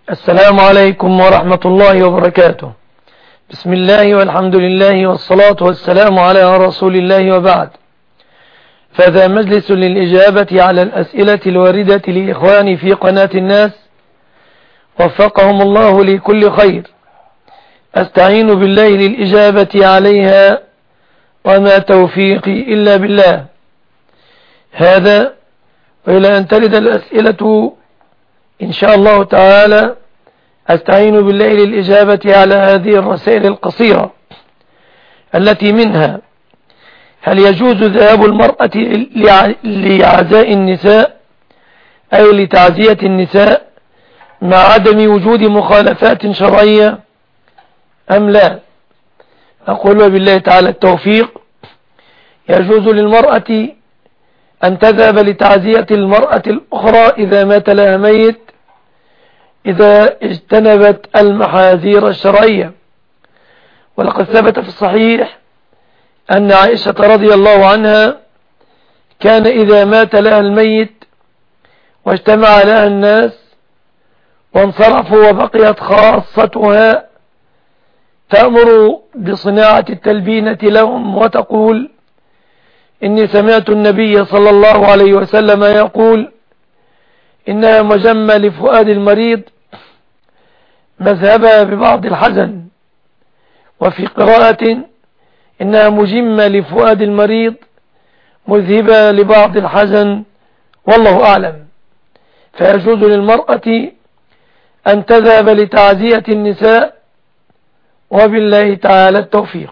السلام عليكم ورحمة الله وبركاته. بسم الله والحمد لله والصلاة والسلام على رسول الله وبعد. فهذا مجلس للإجابة على الأسئلة الواردة لإخواني في قناة الناس، وفقهم الله لكل خير. أستعين بالله للإجابة عليها، وما توفيقي إلا بالله. هذا وإلى أن ترد الأسئلة إن شاء الله تعالى أستعين بالله للإجابة على هذه الرسائل القصيرة التي منها: هل يجوز ذهاب المرأة لعزاء النساء أي لتعزية النساء مع عدم وجود مخالفات شرعية أم لا؟ أقول وبالله تعالى التوفيق. يجوز للمرأة أن تذهب لتعزية المرأة الأخرى إذا مات لها ميت، إذا اجتنبت المحاذير الشرعية. ولقد ثبت في الصحيح أن عائشة رضي الله عنها كان إذا مات لها الميت واجتمع لها الناس وانصرفوا وبقيت خاصتها تأمر بصناعة التلبينة لهم وتقول: إني سمعت النبي صلى الله عليه وسلم يقول: إنها مجمة لفؤاد المريض مذهبها ببعض الحزن، وفي قراءة: إنها مجمة لفؤاد المريض مذهبة لبعض الحزن، والله أعلم. فيجوز للمرأة أن تذهب لتعزية النساء، وبالله تعالى التوفيق.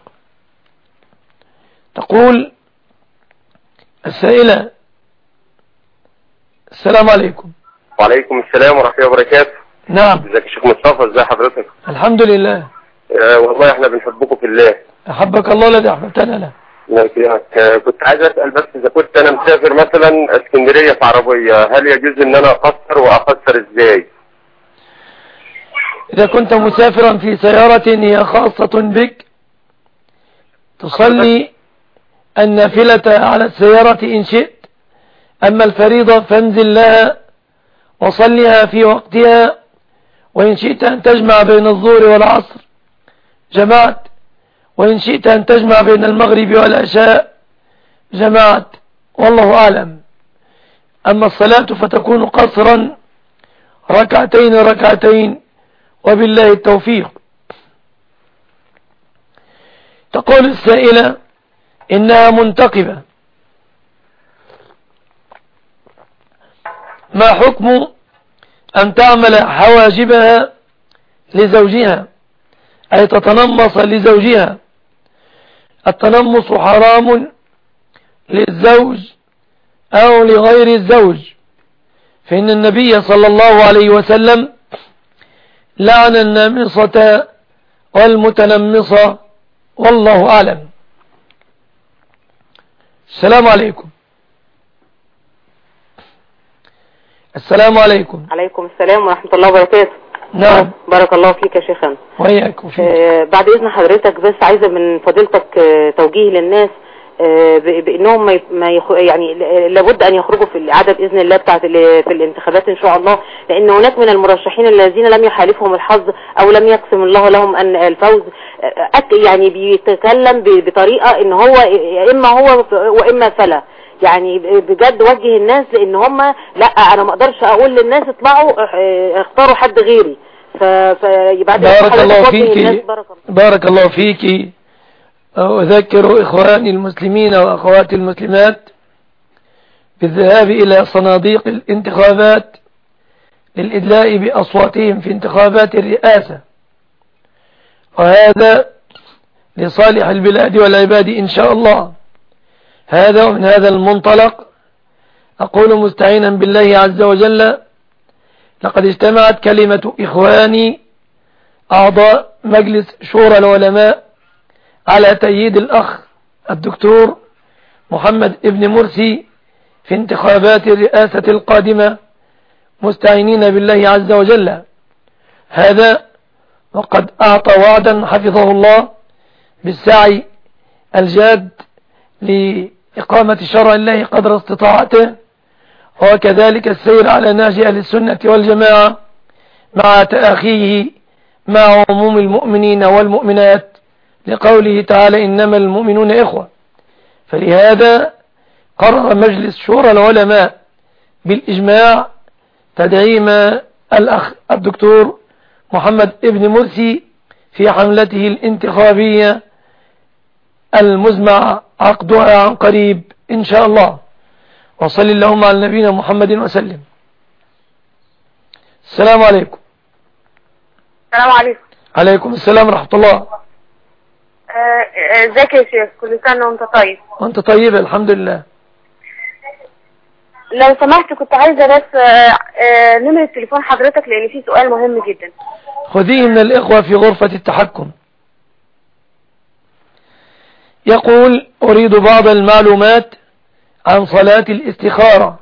تقول السائلة: السلام عليكم. وعليكم السلام ورحمة الله وبركاته. نعم. ازيك يا شيخ مصطفى؟ ازي حضرتك؟ الحمد لله. والله احنا بنحبكم في الله. أحبك الله الذي أحببتنا له. كنت عايز اسال بس، اذا كنت انا مسافر مثلا اسكندريه في عربيه، هل يجوز ان انا اقصر، واقصر ازاي؟ إذا كنت مسافرا في سيارة هي خاصة بك، تصلي النافلة على السيارة إن شئت، أما الفريضة فانزل لها وصليها في وقتها، وإن شئت أن تجمع بين الظهر والعصر جمعت، وإن شئت أن تجمع بين المغرب والعشاء جمعت، والله أعلم. أما الصلاة فتكون قصرا ركعتين ركعتين، وبالله التوفيق. تقول السائلة إنها منتقبة، ما حكم أن تعمل حواجبها لزوجها، أي تتنمص لزوجها؟ التنمص حرام للزوج أو لغير الزوج، فإن النبي صلى الله عليه وسلم لعن النامصة والمتنمصة، والله أعلم. السلام عليكم. السلام عليكم. عليكم السلام ورحمة الله وبركاته. نعم. بارك الله فيك يا شيخنا. وإياكم. بعد إذن حضرتك بس عايزة من فضيلتك توجيه للناس بأنهم يعني لابد أن يخرجوا في الإعادة بإذن الله بتاعت في الانتخابات إن شاء الله، لأن هناك من المرشحين الذين لم يحالفهم الحظ أو لم يقسم الله لهم أن الفوز، يعني بيتكلم بطريقة إن هو إما هو وإما فلا. يعني بجد وجه الناس، لان هم لا، انا ما اقدرش اقول للناس اطلعوا اختاروا حد غيري. فيبقى بارك الله فيك. بارك الله فيك. اذكر اخواني المسلمين واخواتي المسلمات بالذهاب الى صناديق الانتخابات للادلاء باصواتهم في انتخابات الرئاسة، وهذا لصالح البلاد والعباد ان شاء الله. هذا ومن هذا المنطلق أقول مستعينا بالله عز وجل: لقد اجتمعت كلمة إخواني أعضاء مجلس شورى العلماء على تأييد الأخ الدكتور محمد ابن مرسي في انتخابات الرئاسة القادمة، مستعينين بالله عز وجل. هذا وقد أعطى وعدا حفظه الله بالسعي الجاد لإقامة شرع الله قدر استطاعته، وكذلك السير على نهج أهل السنة والجماعة مع تأخيه مع عموم المؤمنين والمؤمنات، لقوله تعالى إنما المؤمنون إخوة. فلهذا قرر مجلس شورى العلماء بالإجماع تدعيم الأخ الدكتور محمد ابن مرسي في حملته الانتخابية المزمع عقدها عن قريب إن شاء الله. وصل اللهم على نبينا محمد وسلم. السلام عليكم. السلام عليكم. عليكم السلام ورحمة الله. ازيك يا شيخ؟ كل سنة وانت طيب. وانت طيب الحمد لله. لو سمحت كنت عايزة بس نمرة تليفون حضرتك لان في سؤال مهم جدا. خذيه من الإخوة في غرفة التحكم. يقول أريد بعض المعلومات عن صلاة الاستخارة.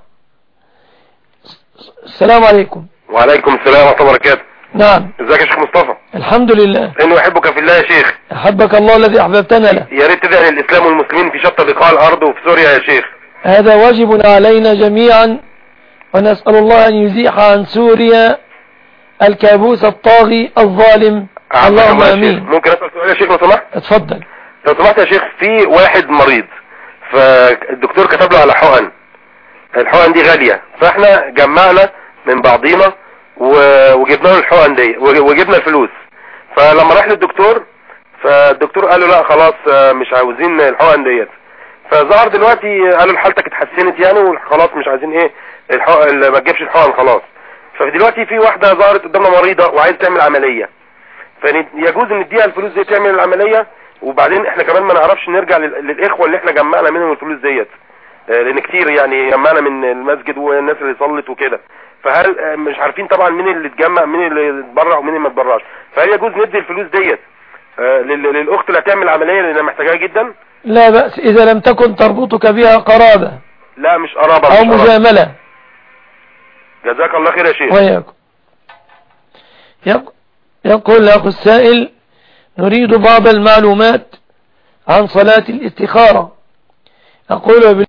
السلام عليكم. وعليكم السلام ورحمة الله وبركاته. نعم. ازيك يا شيخ مصطفى؟ الحمد لله. اني احبك في الله يا شيخ. احبك الله الذي احببتنا له. يا ريت تدعي للاسلام والمسلمين في شتى بقاع الارض وفي سوريا يا شيخ. هذا واجب علينا جميعا، ونسأل الله ان يزيح عن سوريا الكابوس الطاغي الظالم. اللهم امين. ممكن اسال سؤال يا شيخ لو سمحت؟ اتفضل. لو سمحت يا شيخ، في واحد مريض فالدكتور كتب له على حقن، الحقن دي غالية، فاحنا جمعنا من بعضينا وجبنا له الحقن دي وجبنا الفلوس. فلما راح للدكتور فالدكتور قال له لا خلاص مش عاوزين الحقن ديت. فظهر دلوقتي قالوا حالتك اتحسنت يعني وخلاص مش عايزين ايه الحقن، ما تجيبش الحقن خلاص. فدلوقتي في واحدة ظهرت قدامنا مريضة وعايز تعمل عملية، فيجوز ان نديها الفلوس دي تعمل العملية، وبعدين احنا كمان ما نعرفش نرجع للاخوة اللي احنا جمعنا منهم الفلوس ديت، لان كتير يعني جمعنا من المسجد والناس اللي صلت وكده، فهل مش عارفين طبعا مين اللي اتجمع مين اللي اتبرع ومين اللي ما اتبرعش، فهل يجوز ندي الفلوس ديت للاخت اللي هتعمل عملية لانها محتاجاها جدا؟ لا بأس اذا لم تكن تربطك بها قرابة. لا مش قرابة او مجاملة. جزاك الله خير يا شيخ. وياكم. يقول الاخ السائل نريد بعض المعلومات عن صلاة الاستخارة. أقول بالله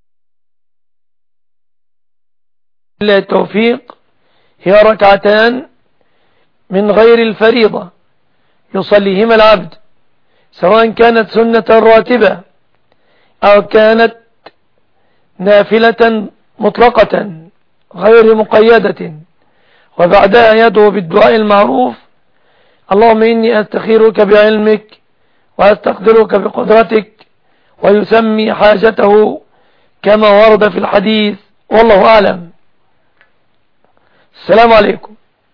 التوفيق هي ركعتان من غير الفريضة يصليهما العبد، سواء كانت سنة راتبة أو كانت نافلة مطلقة غير مقيدة، وبعدها يدعو بالدعاء المعروف اللهم إني أستخيرك بعلمك وأستقدرك بقدرتك، ويسمي حاجته كما ورد في الحديث، والله أعلم. السلام عليكم.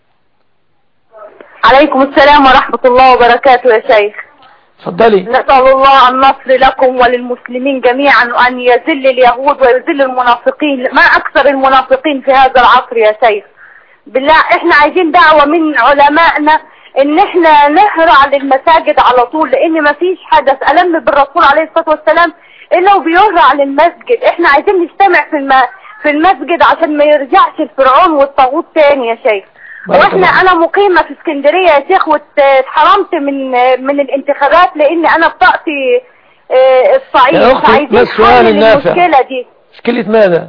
عليكم السلام ورحمة الله وبركاته يا شيخ. تفضلي. نسأل الله النصر لكم وللمسلمين جميعا، وأن يذل اليهود ويذل المنافقين. ما أكثر المنافقين في هذا العصر يا شيخ؟ بالله احنا عايزين دعوة من علمائنا ان احنا نهرع للمساجد على طول، لان ما فيش حدث ألم بالرسول عليه الصلاة والسلام الا وبيهرع للمسجد. احنا عايزين نجتمع في المسجد عشان ما يرجعش الفرعون والطاغوت تاني يا شيخ. واحنا انا مقيمة في اسكندرية يا شيخ، واتحرمت من الانتخابات لان انا بطاقتي الصعيد، فعايزين حل للمشكلة دي. مشكلة ماذا؟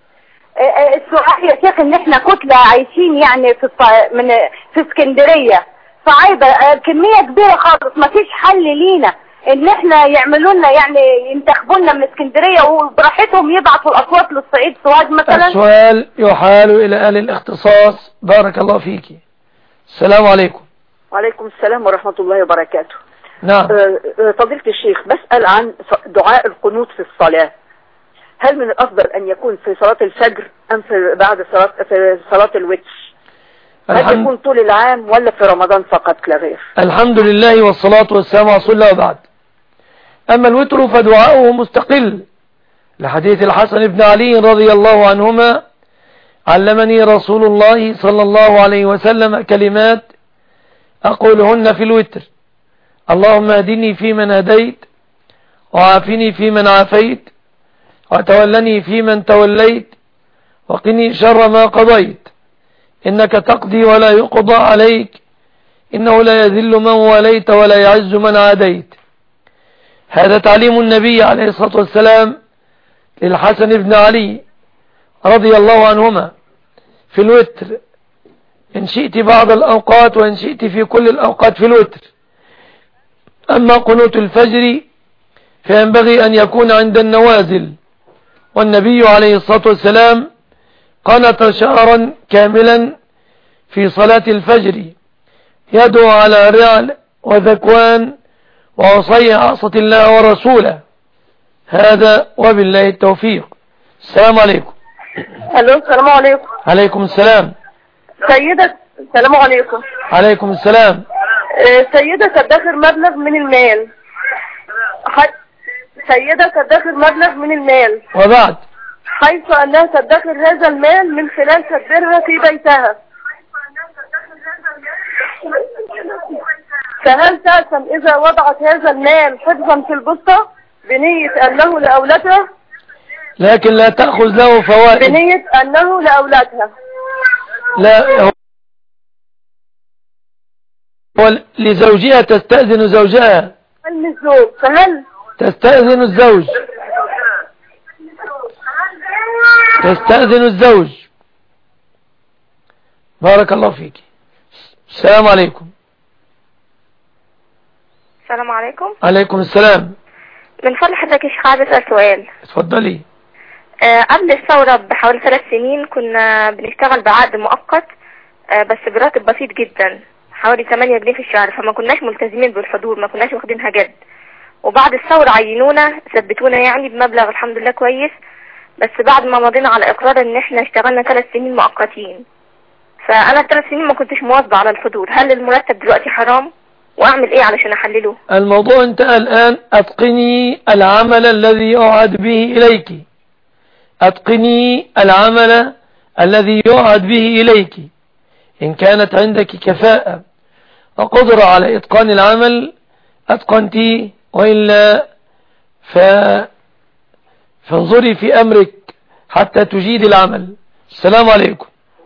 السؤال يا شيخ ان احنا كتلة عايشين يعني في اسكندرية صعيدة كمية كبيرة خالص، ما فيش حل لينا ان احنا يعملوا لنا يعني ينتخبوا لنا من اسكندرية وبراحتهم يبعثوا الاصوات للصعيد سواد مثلا. السؤال يحال الى اهل الاختصاص. بارك الله فيك. السلام عليكم. وعليكم السلام ورحمة الله وبركاته. نعم. فضيلة الشيخ، بسأل عن دعاء القنوت في الصلاة، هل من الأفضل أن يكون في صلاة الفجر أم بعد صلاة الوتر؟ هل يكون طول العام ولا في رمضان فقط لا غير؟ الحمد لله والصلاة والسلام على رسول الله وبعد. أما الوتر فدعاؤه مستقل، لحديث الحسن بن علي رضي الله عنهما علمني رسول الله صلى الله عليه وسلم كلمات أقولهن في الوتر: اللهم اهدني فيمن هديت، وعافني فيمن عافيت، وتولني فيمن توليت، وقني شر ما قضيت، إنك تقضي ولا يقضى عليك، إنه لا يذل من وليت ولا يعز من عاديت. هذا تعليم النبي عليه الصلاة والسلام للحسن بن علي رضي الله عنهما في الوتر. إن شئت بعض الأوقات وإن شئت في كل الأوقات في الوتر. أما قنوت الفجر فينبغي أن يكون عند النوازل، والنبي عليه الصلاة والسلام قنت شهرا كاملا في صلاة الفجر يدعو على رعل وذكوان وعصي عصة الله ورسوله. هذا وبالله التوفيق. السلام عليكم. الو السلام عليكم. عليكم السلام. سيدة السلام عليكم. عليكم السلام. سيدة تدخر مبلغ من المال. سيدة تدخر مبلغ من المال وبعد حيث أنها تدخر هذا المال من خلال تدبيرها في بيتها، فهل تأثم إذا وضعت هذا المال حفظا في البسطة بنية أنه لأولادها؟ لكن لا تأخذ له فوائد. بنية أنه لأولادها. لا، لزوجها تستأذن زوجها. الزوج فهل تستأذن الزوج. تستأذن الزوج. بارك الله فيك. السلام عليكم. السلام عليكم. عليكم السلام. من فضل حضرتك يا شيخ عايز اسال سؤال. اتفضلي. قبل الثورة بحوالي 3 سنين كنا بنشتغل بعقد مؤقت بس براتب بسيط جدا حوالي 8 جنيه في الشهر، فما كناش ملتزمين بالحضور، ما كناش واخدينها جد. وبعد الثورة عينونا ثبتونا يعني بمبلغ الحمد لله كويس، بس بعد ما مضينا على اقرار ان احنا اشتغلنا 3 سنين مؤقتين، فانا 3 سنين ما كنتش مواظبة على الحضور. هل المرتب دلوقتي حرام؟ واعمل ايه علشان احلله؟ الموضوع انتهى الان. اتقني العمل الذي يعهد به اليك. اتقني العمل الذي يعهد به اليك. ان كانت عندك كفاءة وقدرة على اتقان العمل اتقنتي، وإلا فانظري في امرك حتى تجيد العمل. السلام عليكم.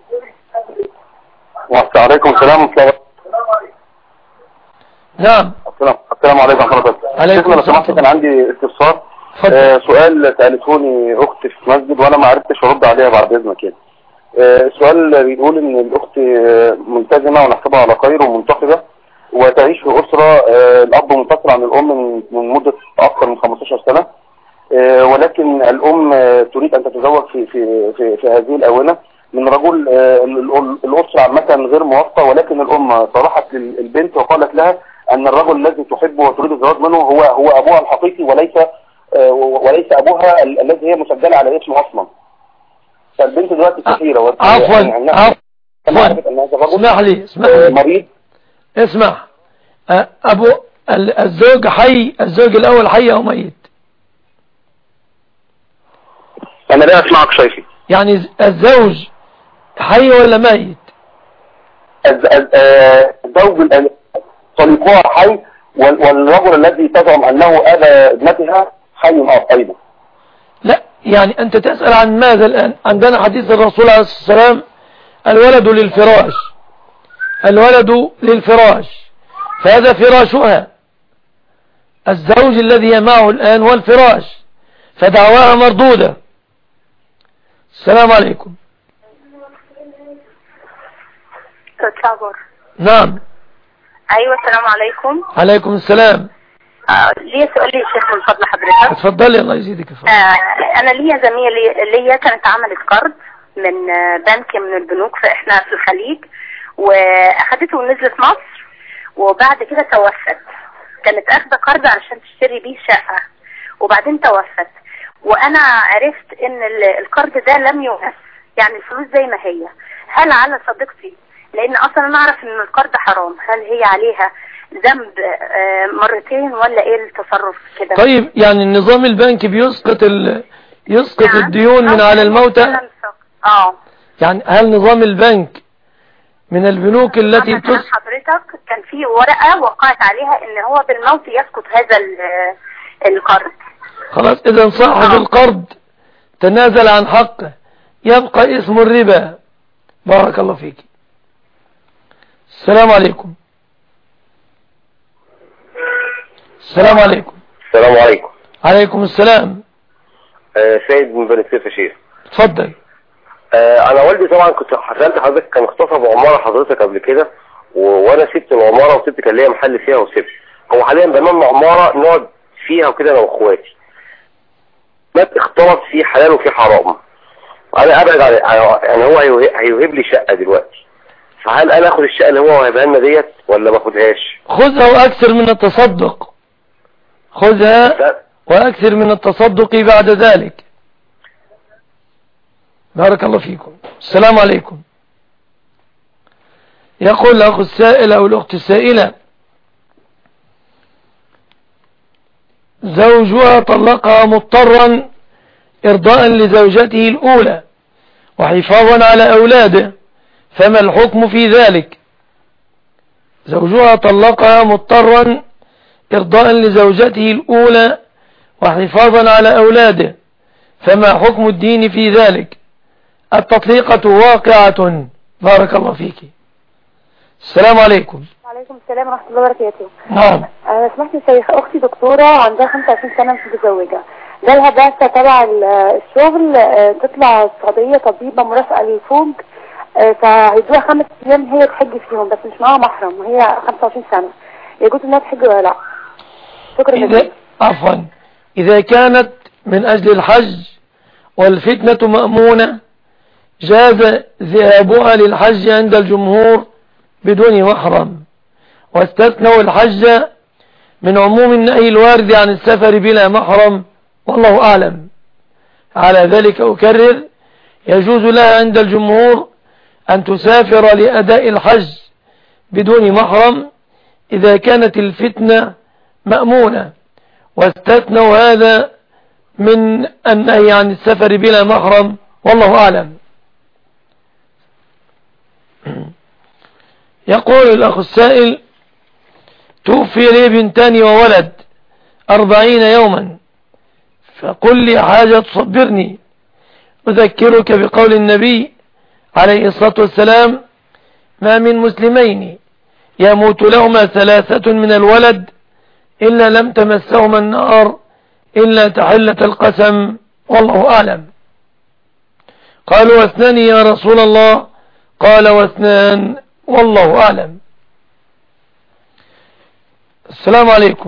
وعليكم السلام. نعم. السلام عليكم ورحمة الله. عليكم لو سمحت كان عندي استفسار. سؤال سألتوني اختي في مسجد وانا ما عرفتش ارد عليها بعد اذنك يعني. السؤال بيقول ان الاخت ملتزمة ونحسبها على خير ومنتقبة وتعيش في اسرة الاب منفصل عن الام من مدة اكثر من 15 سنة، ولكن الام تريد ان تتزوج في هذه الاونة من رجل. الاسرة عامة غير موافقة، ولكن الام صرحت للبنت وقالت لها ان الرجل الذي تحبه وتريد الزواج منه هو ابوها الحقيقي وليس ابوها الذي هي مسجلة على اسمه اصلا. فالبنت دلوقتي كثيرة. عفوا اسمح لي مريض. اسمع، ابو الزوج حي، الزوج الاول حي او ميت؟ انا لا اسمعك شيخي. يعني الزوج حي ولا ميت؟ الزوج طليقها حي والرجل الذي تزعم انه ابى ابنتها حي ايضا. لا، يعني انت تسأل عن ماذا الان؟ عندنا حديث الرسول عليه الصلاة والسلام الولد للفراش، الولد للفراش، فهذا فراشها. الزوج الذي معه الآن هو الفراش، فدعواها مردودة. السلام عليكم. نعم. ايوه السلام عليكم. عليكم السلام. ليا سؤال يا شيخ من فضل حضرتك. اتفضلي الله يزيدك الفضل. انا ليا زميلة ليا كانت عملت قرض من بنك من البنوك فاحنا في الخليج، واخدته ونزلت مصر وبعد كده توفت. كانت اخذة قرض علشان تشتري بيه شقة وبعدين توفت، وانا عرفت ان القرض ده لم يؤس، يعني الفلوس زي ما هي. هل على صديقتي، لان اصلا انا اعرف ان القرض حرام، هل هي عليها ذنب مرتين ولا ايه التصرف كده؟ طيب يعني النظام البنكي بيسقط يسقط الديون من على الموتى. يعني هل نظام البنك من البنوك التي حضرتك كان في ورقة وقعت عليها ان هو بالموت يسقط هذا القرض. خلاص، اذا صاحب القرض تنازل عن حقه، يبقى اسم الربا. بارك الله فيك. السلام عليكم. السلام عليكم. السلام عليكم. عليكم السلام. سيد من بني سويف يا شيخ. اتفضل. انا والدي طبعا كنت سألت حضرتك، كان اغتصب عمارة حضرتك قبل كده، وانا سبت العمارة وسبت، كان ليا محل فيها وسبت. هو حاليا بنمنا عمارة نقعد فيها وكده انا واخواتي، ما اختلط فيه حلال وفيه حرام. انا ابعد يعني هو هيوهب لي شقة دلوقتي، فهل انا اخد الشقة اللي هو وهبها لنا ديت ولا ما اخدهاش؟ خذها واكثر من التصدق، خذها واكثر من التصدق بعد ذلك. بارك الله فيكم. السلام عليكم. يقول الأخ السائل أو الأخت السائلة: زوجها طلقها مضطرا إرضاء لزوجته الأولى وحفاظا على أولاده، فما الحكم في ذلك؟ زوجها طلقها مضطرا إرضاء لزوجته الأولى وحفاظا على أولاده، فما حكم الدين في ذلك؟ التطليقة واقعة. بارك الله فيك. السلام عليكم. وعليكم السلام ورحمة الله وبركاته. نعم. أنا سمحت يا شيخ، أختي دكتورة عندها 25 سنة مش متزوجة، جالها بعثة تبع الشغل تطلع السعودية طبيبة مرافقة للفوج، فهيدوها 5 أيام هي تحج فيهم، بس مش معاها محرم وهي 25 سنة، يجوز إنها تحج ولا لا؟ شكرا جزيلا. عفوا، إذا كانت من أجل الحج والفتنة مأمونة جاز ذهابها للحج عند الجمهور بدون محرم، واستثنوا الحج من عموم النهي الوارد عن السفر بلا محرم، والله أعلم. على ذلك أكرر: يجوز لها عند الجمهور أن تسافر لأداء الحج بدون محرم إذا كانت الفتنة مأمونة، واستثنوا هذا من النهي عن السفر بلا محرم، والله أعلم. يقول الأخ السائل: توفي لي بنتان وولد 40 يوما، فقل لي حاجة تصبرني. أذكرك بقول النبي عليه الصلاة والسلام: ما من مسلمين يموت لهما 3 من الولد إلا لم تمسهما النار إلا تحلة القسم، والله أعلم. قالوا: 2 يا رسول الله؟ قال: 2 والله أعلم. السلام عليكم.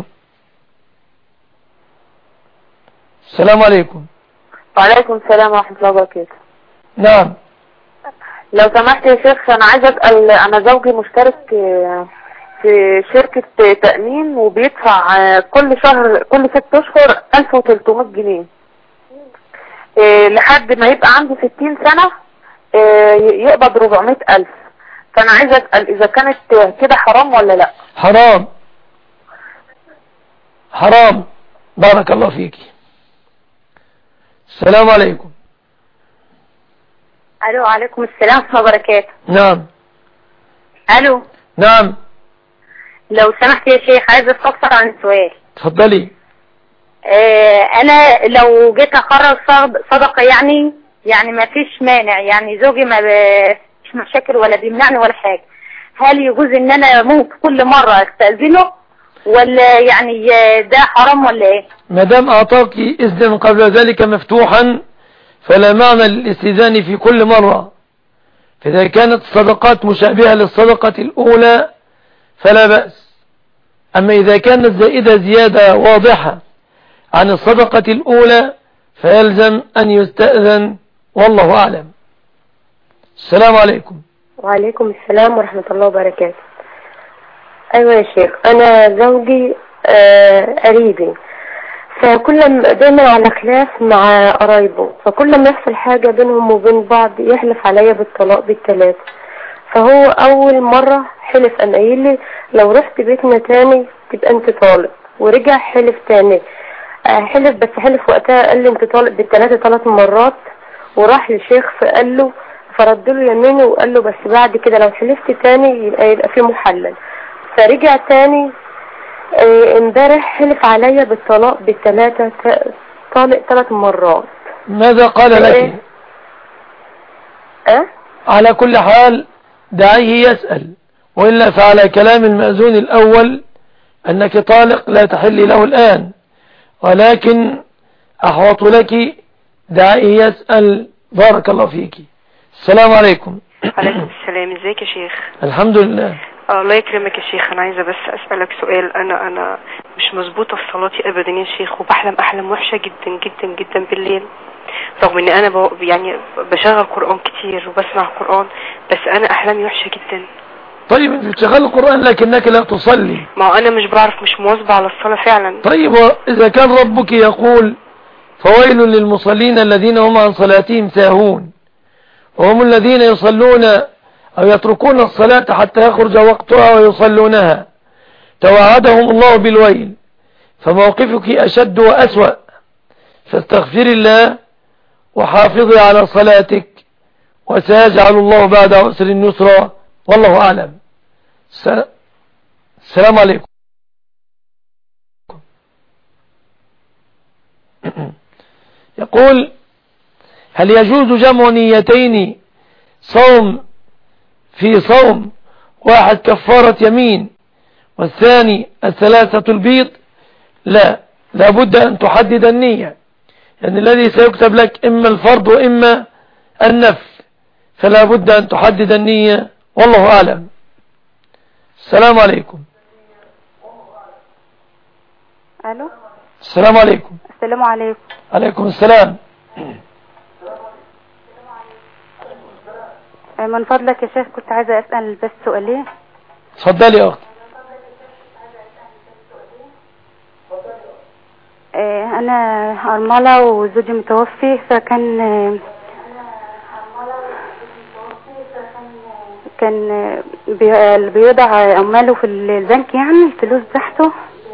السلام عليكم. وعليكم السلام ورحمة الله وبركاته. نعم. لو سمحت يا شيخ، أنا عايزة أسأل، أنا زوجي مشترك في شركة تأمين وبيدفع كل شهر، كل 6 أشهر 1300 جنيه لحد ما يبقى عنده 60 سنة يقبض 400,000. فأنا عايزة أسأل إذا كانت كده حرام ولا لا؟ حرام، حرام. بارك الله فيك. السلام عليكم. الو. عليكم السلام ورحمة الله وبركاته. نعم. الو. نعم. لو سمحت يا شيخ، عايز استفسر عن سؤال. تفضلي. انا لو جيت اقرر صدقة يعني ما فيش مانع، يعني زوجي ما فيش مشاكل ولا بيمنعني ولا حاجة، هل يجوز ان انا ممكن كل مرة استأذنه ولا يعني ده حرام ولا ايه؟ ما دام اعطاك اذن قبل ذلك مفتوحا فلا معنى للاستئذان في كل مرة. فإذا كانت الصدقات مشابهة للصدقة الأولى فلا بأس، أما إذا كانت زائدة زيادة واضحة عن الصدقة الأولى فيلزم أن يستأذن، والله أعلم. السلام عليكم. وعليكم السلام ورحمة الله وبركاته. أيوة يا شيخ، أنا زوجي قريبي، فكل ما دايما على خلاف مع قرايبه، فكل ما يحصل حاجة بينهم وبين بعض يحلف عليا بالطلاق بالثلاث. فهو أول مرة حلف أن قايل لي لو رحت بيتنا تاني تبقى أنت طالق، ورجع حلف تاني، حلف بس حلف وقتها قال لي أنت طالق بالثلاثة 3 مرات، وراح للشيخ فقال له، فرد له يمينه وقال له بس بعد كده لو حلفت تاني يبقى فيه محلل. فرجع تاني امبارح حلف عليا بالطلاق بالثلاثة، طالق 3 مرات. ماذا قال لك؟ على كل حال دعيه يسأل، وإلا فعلى كلام المأذون الأول أنك طالق لا تحل له الآن، ولكن أحوط لك دعيه يسأل. بارك الله فيك. السلام عليكم. عليكم السلام. ازيك يا شيخ؟ الحمد لله. الله يكرمك يا شيخ. انا عايزه بس اسالك سؤال. انا مش مظبوطه في صلاتي ابدا يا شيخ، وبحلم احلام وحشه جدا جدا جدا بالليل، رغم ان انا يعني بشغل قران كتير وبسمع قران، بس انا احلامي وحشه جدا. طيب انت بتشغل القران لكنك لا تصلي. ما انا مش بعرف، مش مواظبه على الصلاه فعلا. طيب اذا كان ربك يقول فويل للمصلين الذين هم عن صلاتهم ساهون، وهم الذين يصلون أو يتركون الصلاة حتى يخرج وقتها ويصلونها، توعدهم الله بالويل، فموقفك أشد وأسوأ، فاستغفر الله وحافظي على صلاتك، وسيجعل الله بعد عسر يسرا، والله أعلم. السلام عليكم. يقول: هل يجوز جمع نيتين في صوم واحد كفارة يمين والثاني الثلاثة البيض؟ لا بد أن تحدد النية، يعني الذي سيكتب لك إما الفرض وإما النفل، فلا بد أن تحدد النية، والله أعلم. السلام عليكم. ألو. السلام عليكم. السلام عليكم. عليكم السلام. من فضلك يا شيخ كنت عايزة أسأل بس سؤالين. اتفضلي يا أختي. أنا أرملة وزوجي متوفي، فكان بيوضع أمواله في البنك، يعني الفلوس بتاعته،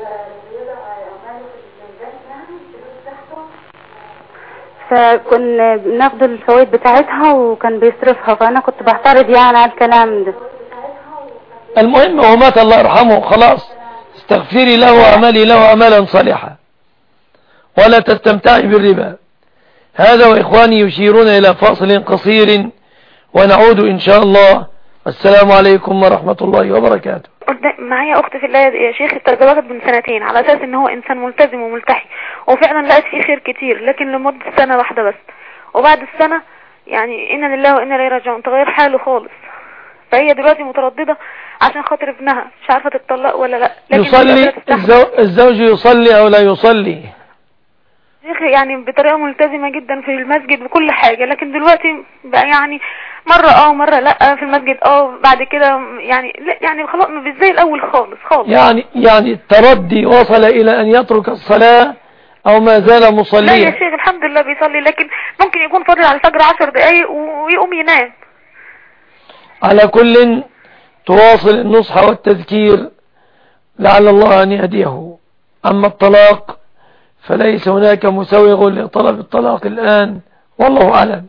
فكنا بناخد الفوائد بتاعتها وكان بيصرفها، فأنا كنت بعترض يعني على الكلام ده. المهم هو مات الله يرحمه، خلاص استغفري له وعملي له عملا صالحا، ولا تستمتعي بالربا. هذا وإخواني يشيرون إلى فاصل قصير ونعود إن شاء الله. السلام عليكم ورحمة الله وبركاته. معايا أخت في الله يا شيخ، اتزوجت من سنتين على أساس إن هو إنسان ملتزم وملتحي، وفعلا لقيت فيه خير كتير، لكن لمدة سنة واحدة بس، وبعد السنة يعني إنا لله وإنا إليه راجعون تغير حاله خالص. فهي دلوقتي مترددة عشان خاطر ابنها، مش عارفة تتطلق ولا لا. يصلي الزوج يصلي أو لا يصلي؟ يعني بطريقة ملتزمة جدا في المسجد وكل حاجة، لكن دلوقتي بقى يعني مرة ومرة لا في المسجد بعد كده يعني خلاص مش زي الأول خالص. يعني التردي وصل إلى أن يترك الصلاة أو ما زال مصليا؟ لا يا شيخ الحمد لله بيصلي، لكن ممكن يكون فاضل على الفجر 10 دقايق ويقوم ينام. على كل تواصل النصح والتذكير لعل الله أن يهديه. أما الطلاق فليس هناك مسوغ لطلب الطلاق الآن، والله أعلم.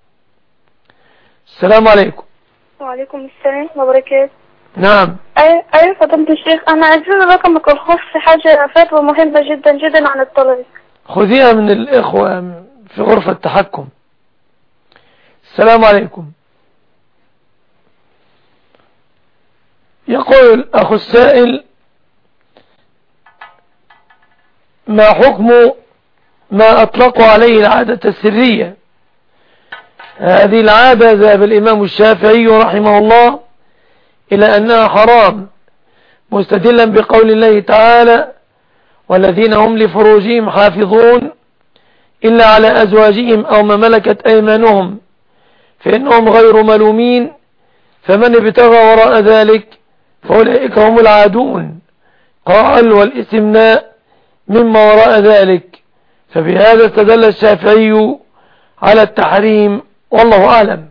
السلام عليكم. وعليكم السلام وبركاته. نعم. أيوة فضيلة الشيخ، أنا عايزين رقمك الخاص في حاجة فتوى مهمة جدا جدا عن الطلاق. خذيها من الإخوة في غرفة التحكم. السلام عليكم. يقول أخو السائل: ما حكم ما أطلقوا عليه العادة السرية؟ هذه العادة ذهب الإمام الشافعي رحمه الله إلى أنها حرام، مستدلا بقول الله تعالى: والذين هم لفروجهم حافظون إلا على أزواجهم أو ما ملكت أيمانهم فإنهم غير ملومين، فمن ابتغى وراء ذلك فأولئك هم العادون. قال: والاستمناء مما وراء ذلك. فبهذا استدل الشافعي على التحريم، والله أعلم.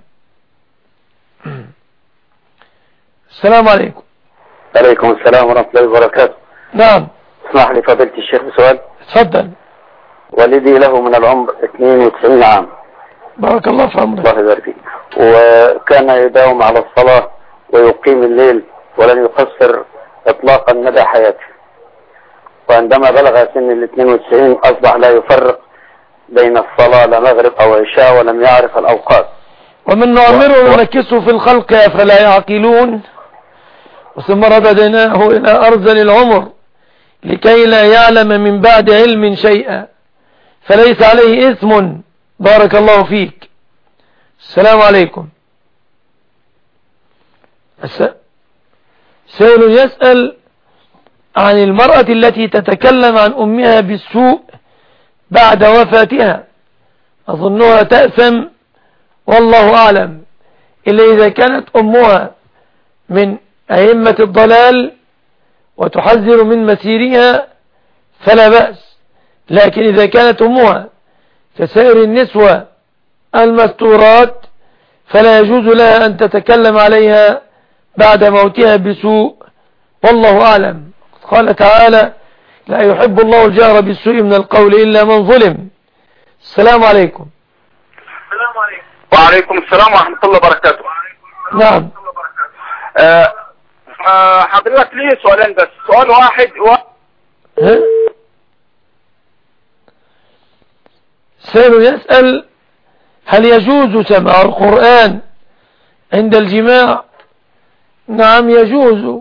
السلام عليكم. عليكم السلام ورحمة الله وبركاته. نعم. اسمح لي فضيلة الشيخ بسؤال. تفضل. والدي له من العمر 92 عام. بارك الله في عمرك. الله يبارك فيك. وكان يداوم على الصلاة ويقيم الليل ولن يقصر اطلاقا مدى حياته، وعندما بلغ سن ال 92 اصبح لا يفرق بين الصلاة لا مغرب او عشاء ولم يعرف الاوقات. ومن نعمره ونكسه في الخلق فلا يعقلون، وثم رددناه الى ارذل العمر لكي لا يعلم من بعد علم شيئا، فليس عليه اثم. بارك الله فيك. السلام عليكم. سائل يسأل عن المرأة التي تتكلم عن أمها بالسوء بعد وفاتها، أظنها تأثم والله أعلم، إلا إذا كانت أمها من أئمة الضلال وتحذر من مسيرها فلا بأس، لكن إذا كانت أمها كسائر النسوة المستورات فلا يجوز لها أن تتكلم عليها بعد موتها بسوء والله أعلم. قال تعالى: لا يحب الله الجهر بالسوء من القول إلا من ظلم. السلام عليكم. وعليكم السلام ورحمة الله وبركاته. نعم. حضرتك لي سؤالين بس. سؤال واحد سائل يسأل: هل يجوز سماع القرآن عند الجماع؟ نعم يجوز،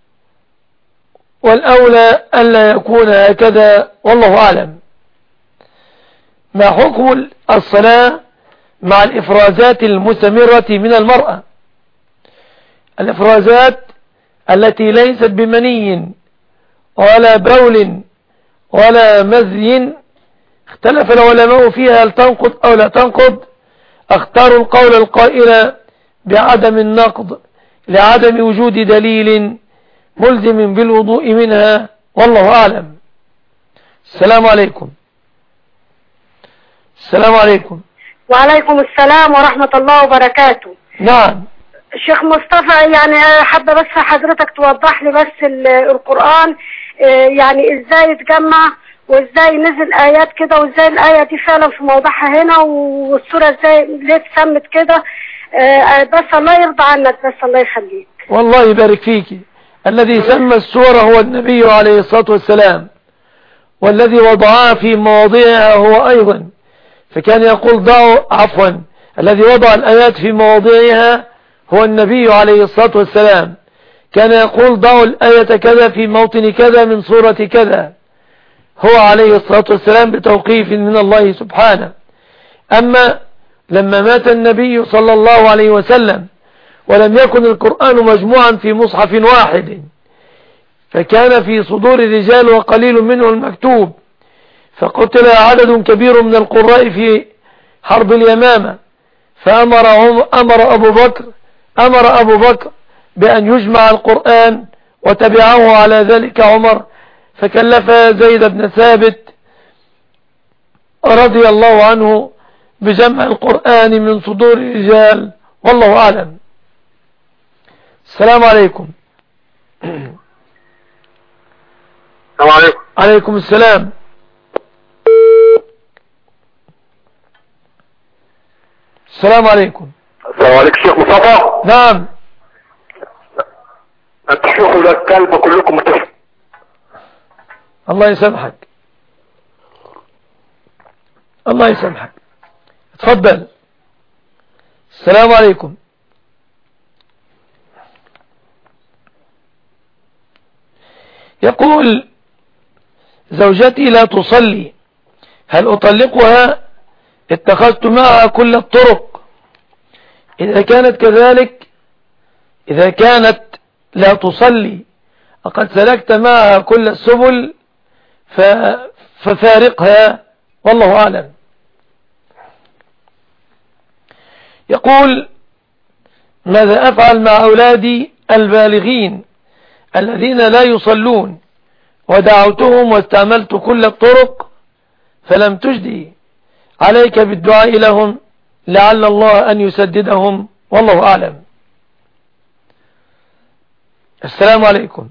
والأولى ألا يكون هكذا والله أعلم. ما حكم الصلاة مع الإفرازات المستمرة من المرأة؟ الإفرازات التي ليست بمني ولا بول ولا مزي اختلف العلماء فيها هل تنقض أو لا تنقض. اختاروا القول القائل بعدم النقض لعدم وجود دليل ملزم بالوضوء منها والله أعلم. السلام عليكم. السلام عليكم. وعليكم السلام ورحمة الله وبركاته. نعم. شيخ مصطفى، يعني حابة بس حضرتك توضح لي بس القرآن يعني ازاي يتجمع وازاي نزل آيات كده وازاي الآية دي فعلا في موضعها هنا والسورة ازاي ليه اتسمت كده. بس الله يرضى عنك، بس الله يخليك. والله يبارك فيك. الذي سمى السورة هو النبي عليه الصلاة والسلام، والذي وضعها في مواضعها هو أيضا، فكان يقول الذي وضع الآيات في مواضعها هو النبي عليه الصلاة والسلام، كان يقول ضعوا الآية كذا في موطن كذا من سورة كذا، هو عليه الصلاة والسلام بتوقيف من الله سبحانه. أما لما مات النبي صلى الله عليه وسلم ولم يكن القرآن مجموعا في مصحف واحد، فكان في صدور الرجال وقليل منه المكتوب، فقتل عدد كبير من القراء في حرب اليمامة، فأمر أبو بكر بأن يجمع القرآن، وتبعه على ذلك عمر، فكلف زيد بن ثابت رضي الله عنه بجمع القرآن من صدور الرجال والله أعلم. السلام عليكم. السلام عليكم. عليكم السلام. السلام عليكم. السلام عليكم شيخ مصطفى. نعم. التشوفوا ده الكلب كلكم متفق. الله يسامحك. الله يسامحك. اتفضل. السلام عليكم. يقول: زوجتي لا تصلي، هل أطلقها؟ اتخذت معها كل الطرق. إذا كانت كذلك، إذا كانت لا تصلي وقد سلكت معها كل السبل ففارقها والله أعلم. يقول: ماذا أفعل مع أولادي البالغين الذين لا يصلون، ودعوتهم واستعملت كل الطرق فلم تجدي، عليك بالدعاء لهم لعل الله أن يسددهم والله أعلم. السلام عليكم.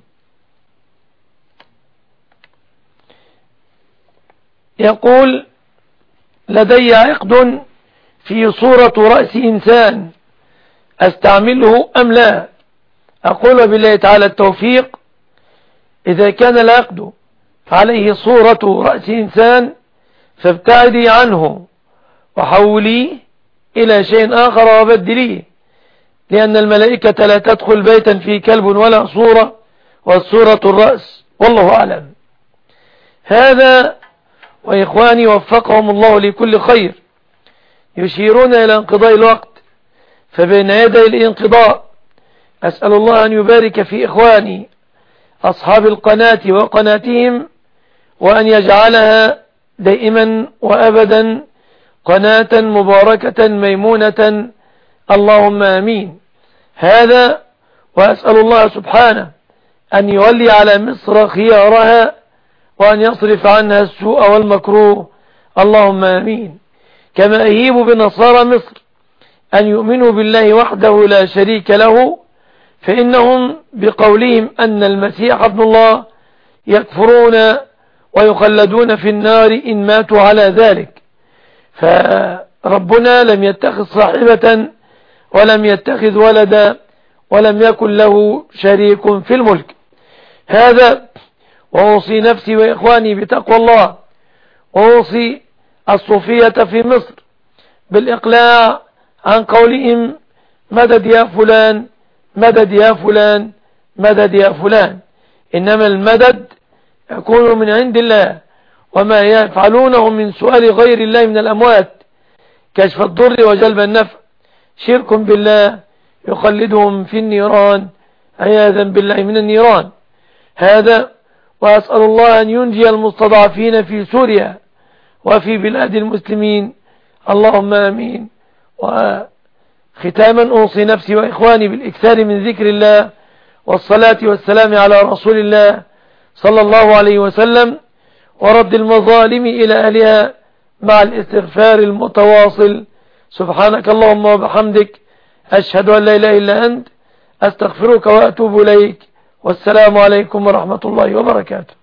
يقول: لدي عقد في صورة رأس إنسان، أستعمله أم لا؟ أقول بالله تعالى التوفيق. إذا كان العقد عليه صورة رأس إنسان فابتعدي عنه وحولي إلى شيء آخر وبدليه، لأن الملائكة لا تدخل بيتا فيه كلب ولا صورة، والصورة الرأس والله أعلم. هذا وإخواني وفقهم الله لكل خير يشيرون إلى انقضاء الوقت، فبين يدي الانقضاء أسأل الله أن يبارك في إخواني أصحاب القناة وقناتهم، وأن يجعلها دائما وأبدا قناة مباركة ميمونة، اللهم آمين. هذا وأسأل الله سبحانه أن يولي على مصر خيارها، وأن يصرف عنها السوء والمكروه، اللهم آمين. كما أهيب بنصارى مصر أن يؤمنوا بالله وحده لا شريك له، فإنهم بقولهم أن المسيح ابن الله يكفرون ويخلدون في النار إن ماتوا على ذلك. فربنا لم يتخذ صاحبة ولم يتخذ ولدا ولم يكن له شريك في الملك. هذا وأوصي نفسي وإخواني بتقوى الله، وأوصي الصوفية في مصر بالإقلاع عن قولهم مدد يا فلان مدد يا فلان مدد يا فلان، إنما المدد يكون من عند الله، وما يفعلونه من سؤال غير الله من الأموات كشف الضر وجلب النفع شرك بالله يخلدهم في النيران عياذا بالله من النيران. هذا وأسأل الله أن ينجي المستضعفين في سوريا وفي بلاد المسلمين، اللهم آمين. وختاما أوصي نفسي وإخواني بالإكثار من ذكر الله والصلاة والسلام على رسول الله صلى الله عليه وسلم، ورد المظالم إلى أهلها مع الاستغفار المتواصل. سبحانك اللهم وبحمدك، أشهد أن لا إله إلا أنت، أستغفرك وأتوب إليك، والسلام عليكم ورحمة الله وبركاته.